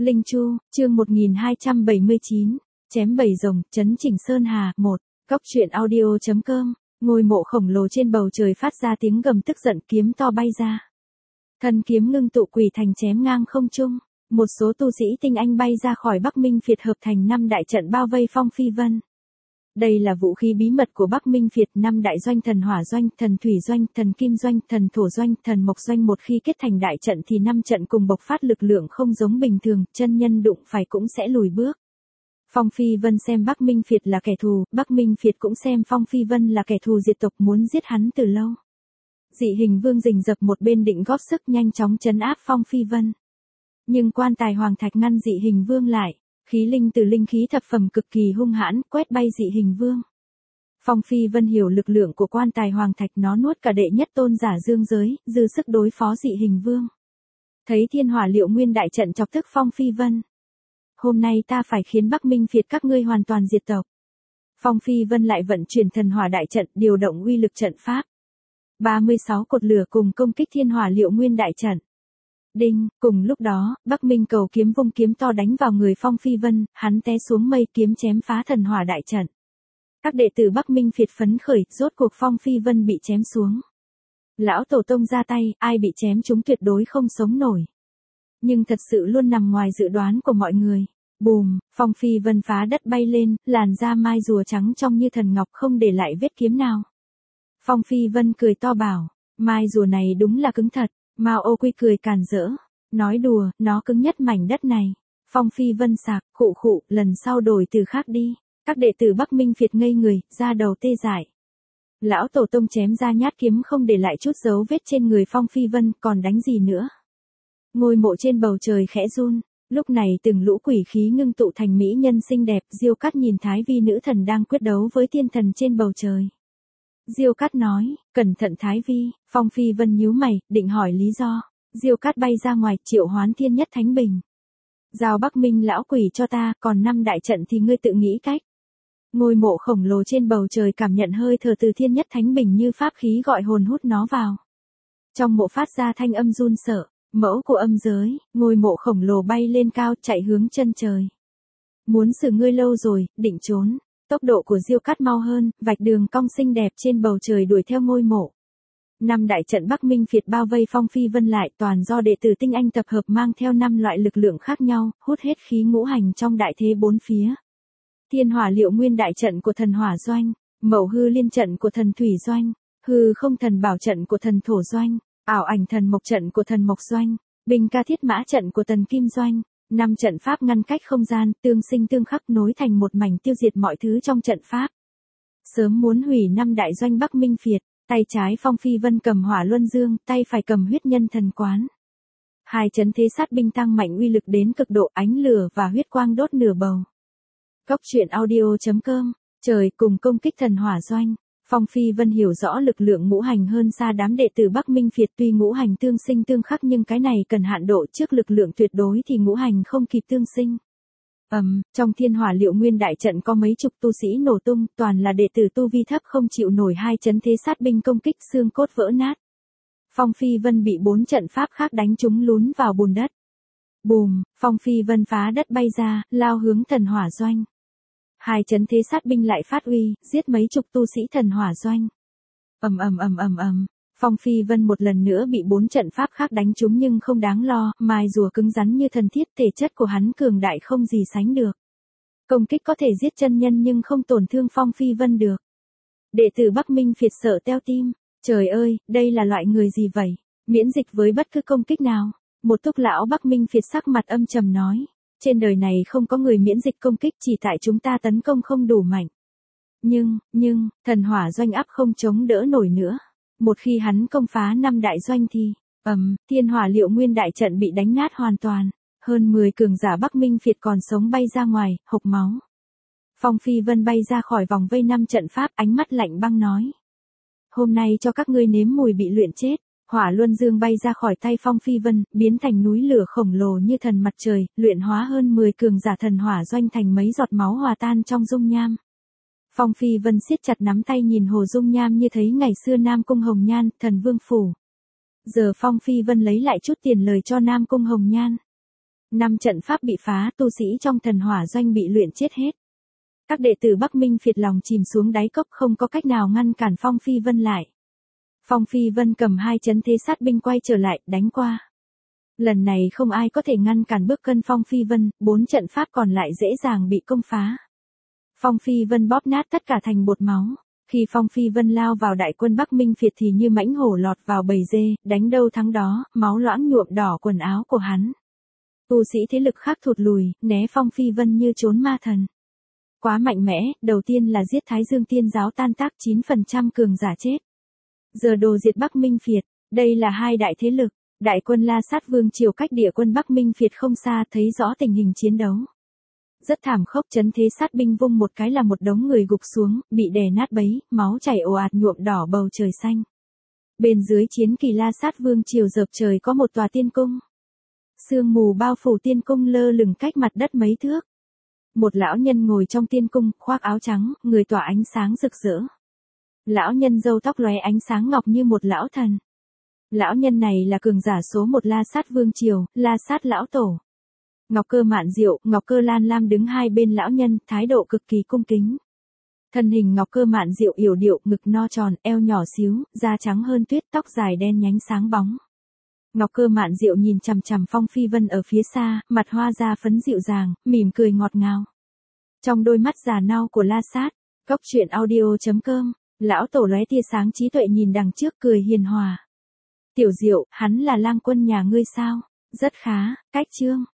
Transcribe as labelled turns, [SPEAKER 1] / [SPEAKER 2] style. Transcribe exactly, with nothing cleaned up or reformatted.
[SPEAKER 1] Linh Chu, chương một nghìn hai trăm bảy mươi chín, chém bảy rồng, trấn Chỉnh Sơn Hà, một. Cóc truyện audio chấm com, ngôi mộ khổng lồ trên bầu trời phát ra tiếng gầm tức giận, kiếm to bay ra. Thân kiếm ngưng tụ quỷ thành chém ngang không trung, một số tu sĩ tinh anh bay ra khỏi Bắc Minh Phiệt hợp thành năm đại trận bao vây Phong Phi Vân. Đây là vũ khí bí mật của Bắc Minh Phiệt, năm đại doanh: thần hỏa doanh, thần thủy doanh, thần kim doanh, thần thổ doanh, thần mộc doanh. Một khi kết thành đại trận thì năm trận cùng bộc phát lực lượng không giống bình thường, chân nhân đụng phải cũng sẽ lùi bước. Phong Phi Vân xem Bắc Minh Phiệt là kẻ thù, Bắc Minh Phiệt cũng xem Phong Phi Vân là kẻ thù diệt tộc, muốn giết hắn từ lâu. Dị Hình Vương rình rập một bên định góp sức nhanh chóng trấn áp Phong Phi Vân. Nhưng quan tài Hoàng Thạch ngăn Dị Hình Vương lại. Khí linh từ linh khí thập phẩm cực kỳ hung hãn, quét bay Dị Hình Vương. Phong Phi Vân hiểu lực lượng của quan tài Hoàng Thạch, nó nuốt cả đệ nhất tôn giả dương giới, dư sức đối phó Dị Hình Vương. Thấy thiên hỏa liệu nguyên đại trận chọc tức Phong Phi Vân. Hôm nay ta phải khiến Bắc Minh Phiệt các ngươi hoàn toàn diệt tộc. Phong Phi Vân lại vận chuyển thần hỏa đại trận, điều động uy lực trận pháp. ba mươi sáu cột lửa cùng công kích thiên hỏa liệu nguyên đại trận. Đinh, cùng lúc đó, Bắc Minh Cầu kiếm vung kiếm to đánh vào người Phong Phi Vân, hắn té xuống mây, kiếm chém phá thần hỏa đại trận. Các đệ tử Bắc Minh Phiệt phấn khởi, rốt cuộc Phong Phi Vân bị chém xuống. Lão tổ tông ra tay, ai bị chém chúng tuyệt đối không sống nổi. Nhưng thật sự luôn nằm ngoài dự đoán của mọi người. Bùm, Phong Phi Vân phá đất bay lên, làn da mai rùa trắng trong như thần ngọc, không để lại vết kiếm nào. Phong Phi Vân cười to bảo, mai rùa này đúng là cứng thật. Mao Ô Quy cười càn rỡ, nói đùa, nó cứng nhất mảnh đất này. Phong Phi Vân sạc, khụ khụ, lần sau đổi từ khác đi. Các đệ tử Bắc Minh Phiệt ngây người, da đầu tê dại. Lão tổ tông chém ra nhát kiếm không để lại chút dấu vết trên người Phong Phi Vân, còn đánh gì nữa. Ngôi mộ trên bầu trời khẽ run, lúc này từng lũ quỷ khí ngưng tụ thành mỹ nhân xinh đẹp. Diêu Cát nhìn Thái Vi nữ thần đang quyết đấu với tiên thần trên bầu trời. Diêu Cát nói, cẩn thận Thái Vi. Phong Phi Vân nhíu mày, định hỏi lý do. Diêu Cát bay ra ngoài, triệu hoán Thiên Nhất Thánh Bình. Giao Bắc Minh lão quỷ cho ta, còn năm đại trận thì ngươi tự nghĩ cách. Ngôi mộ khổng lồ trên bầu trời cảm nhận hơi thở từ Thiên Nhất Thánh Bình như pháp khí gọi hồn hút nó vào. Trong mộ phát ra thanh âm run sợ, mẫu của âm giới. Ngôi mộ khổng lồ bay lên cao, chạy hướng chân trời. Muốn xử ngươi lâu rồi, định trốn. Tốc độ của Diêu Cát mau hơn, vạch đường cong xinh đẹp trên bầu trời đuổi theo ngôi mộ. Năm đại trận Bắc Minh Phiệt bao vây Phong Phi Vân lại, toàn do đệ tử tinh anh tập hợp, mang theo năm loại lực lượng khác nhau, hút hết khí ngũ hành trong đại thế bốn phía. Thiên hỏa liệu nguyên đại trận của thần hỏa doanh, mậu hư liên trận của thần thủy doanh, hư không thần bảo trận của thần thổ doanh, ảo ảnh thần mộc trận của thần mộc doanh, bình ca thiết mã trận của thần kim doanh. Năm trận pháp ngăn cách không gian, tương sinh tương khắc nối thành một mảnh, tiêu diệt mọi thứ trong trận pháp. Sớm muốn hủy năm đại doanh Bắc Minh Phiệt, tay trái Phong Phi Vân cầm hỏa luân dương, tay phải cầm huyết nhân thần quán. Hai chấn thế sát binh tăng mạnh uy lực đến cực độ, ánh lửa và huyết quang đốt nửa bầu. Cóc truyện audio chấm com, trời cùng công kích thần hỏa doanh. Phong Phi Vân hiểu rõ lực lượng ngũ hành hơn xa đám đệ tử Bắc Minh Phiệt, tuy ngũ hành tương sinh tương khắc nhưng cái này cần hạn độ, trước lực lượng tuyệt đối thì ngũ hành không kịp tương sinh. Ầm, um, trong thiên hỏa liệu nguyên đại trận có mấy chục tu sĩ nổ tung, toàn là đệ tử tu vi thấp không chịu nổi hai chấn thế sát binh công kích, xương cốt vỡ nát. Phong Phi Vân bị bốn trận pháp khác đánh trúng lún vào bùn đất. Bùm, Phong Phi Vân phá đất bay ra, lao hướng thần hỏa doanh. Hai chấn thế sát binh lại phát uy, giết mấy chục tu sĩ thần hỏa doanh. Ầm ầm ầm ầm ầm, Phong Phi Vân một lần nữa bị bốn trận pháp khác đánh trúng nhưng không đáng lo, mai rùa cứng rắn như thần thiết, thể chất của hắn cường đại không gì sánh được. Công kích có thể giết chân nhân nhưng không tổn thương Phong Phi Vân được. Đệ tử Bắc Minh Phiệt sợ teo tim, trời ơi, đây là loại người gì vậy, miễn dịch với bất cứ công kích nào. Một túc lão Bắc Minh Phiệt sắc mặt âm trầm nói. Trên đời này không có người miễn dịch công kích, chỉ tại chúng ta tấn công không đủ mạnh. Nhưng, nhưng, thần hỏa doanh áp không chống đỡ nổi nữa. Một khi hắn công phá năm đại doanh thì, ầm, um, thiên hỏa liệu nguyên đại trận bị đánh nát hoàn toàn. Hơn mười cường giả Bắc Minh Phiệt còn sống bay ra ngoài, hộc máu. Phong Phi Vân bay ra khỏi vòng vây năm trận pháp, ánh mắt lạnh băng nói. Hôm nay cho các ngươi nếm mùi bị luyện chết. Hỏa luân dương bay ra khỏi tay Phong Phi Vân, biến thành núi lửa khổng lồ như thần mặt trời, luyện hóa hơn mười cường giả thần hỏa doanh thành mấy giọt máu hòa tan trong dung nham. Phong Phi Vân siết chặt nắm tay nhìn hồ dung nham như thấy ngày xưa Nam Cung Hồng Nhan, thần vương phủ. Giờ Phong Phi Vân lấy lại chút tiền lời cho Nam Cung Hồng Nhan. Năm trận pháp bị phá, tu sĩ trong thần hỏa doanh bị luyện chết hết. Các đệ tử Bắc Minh phiệt lòng chìm xuống đáy cốc, không có cách nào ngăn cản Phong Phi Vân lại. Phong Phi Vân cầm hai chấn thế sát binh quay trở lại, đánh qua. Lần này không ai có thể ngăn cản bước chân Phong Phi Vân, bốn trận pháp còn lại dễ dàng bị công phá. Phong Phi Vân bóp nát tất cả thành bột máu. Khi Phong Phi Vân lao vào đại quân Bắc Minh phiệt thì như mãnh hổ lọt vào bầy dê, đánh đâu thắng đó, máu loãng nhuộm đỏ quần áo của hắn. Tu sĩ thế lực khác thụt lùi, né Phong Phi Vân như trốn ma thần. Quá mạnh mẽ, đầu tiên là giết Thái Dương Tiên giáo tan tác, chín phần trăm cường giả chết. Giờ đồ diệt Bắc Minh phiệt, đây là hai đại thế lực. Đại quân La Sát Vương triều cách địa quân Bắc Minh phiệt không xa, thấy rõ tình hình chiến đấu. Rất thảm khốc, chấn thế sát binh vung một cái là một đống người gục xuống, bị đè nát bấy, máu chảy ồ ạt nhuộm đỏ bầu trời xanh. Bên dưới chiến kỳ La Sát Vương triều dợp trời có một tòa tiên cung. Sương mù bao phủ tiên cung lơ lửng cách mặt đất mấy thước. Một lão nhân ngồi trong tiên cung, khoác áo trắng, người tỏa ánh sáng rực rỡ. Lão nhân râu tóc lóe ánh sáng ngọc như một lão thần. Lão nhân này là cường giả số một La Sát Vương triều, La Sát lão tổ. Ngọc Cơ Mạn Diệu, Ngọc Cơ Lan Lam đứng hai bên lão nhân, thái độ cực kỳ cung kính. Thân hình Ngọc Cơ Mạn Diệu yểu điệu, ngực no tròn, eo nhỏ xíu, da trắng hơn tuyết, tóc dài đen nhánh sáng bóng. Ngọc Cơ Mạn Diệu nhìn chằm chằm Phong Phi Vân ở phía xa, mặt hoa da phấn dịu dàng, mỉm cười ngọt ngào. Trong đôi mắt già nâu của La Sát, Cốc Truyện Audio chấm com, lão tổ lóe tia sáng trí tuệ nhìn đằng trước cười hiền hòa. Tiểu Diệu, hắn là lang quân nhà ngươi sao? Rất khá, cách chương.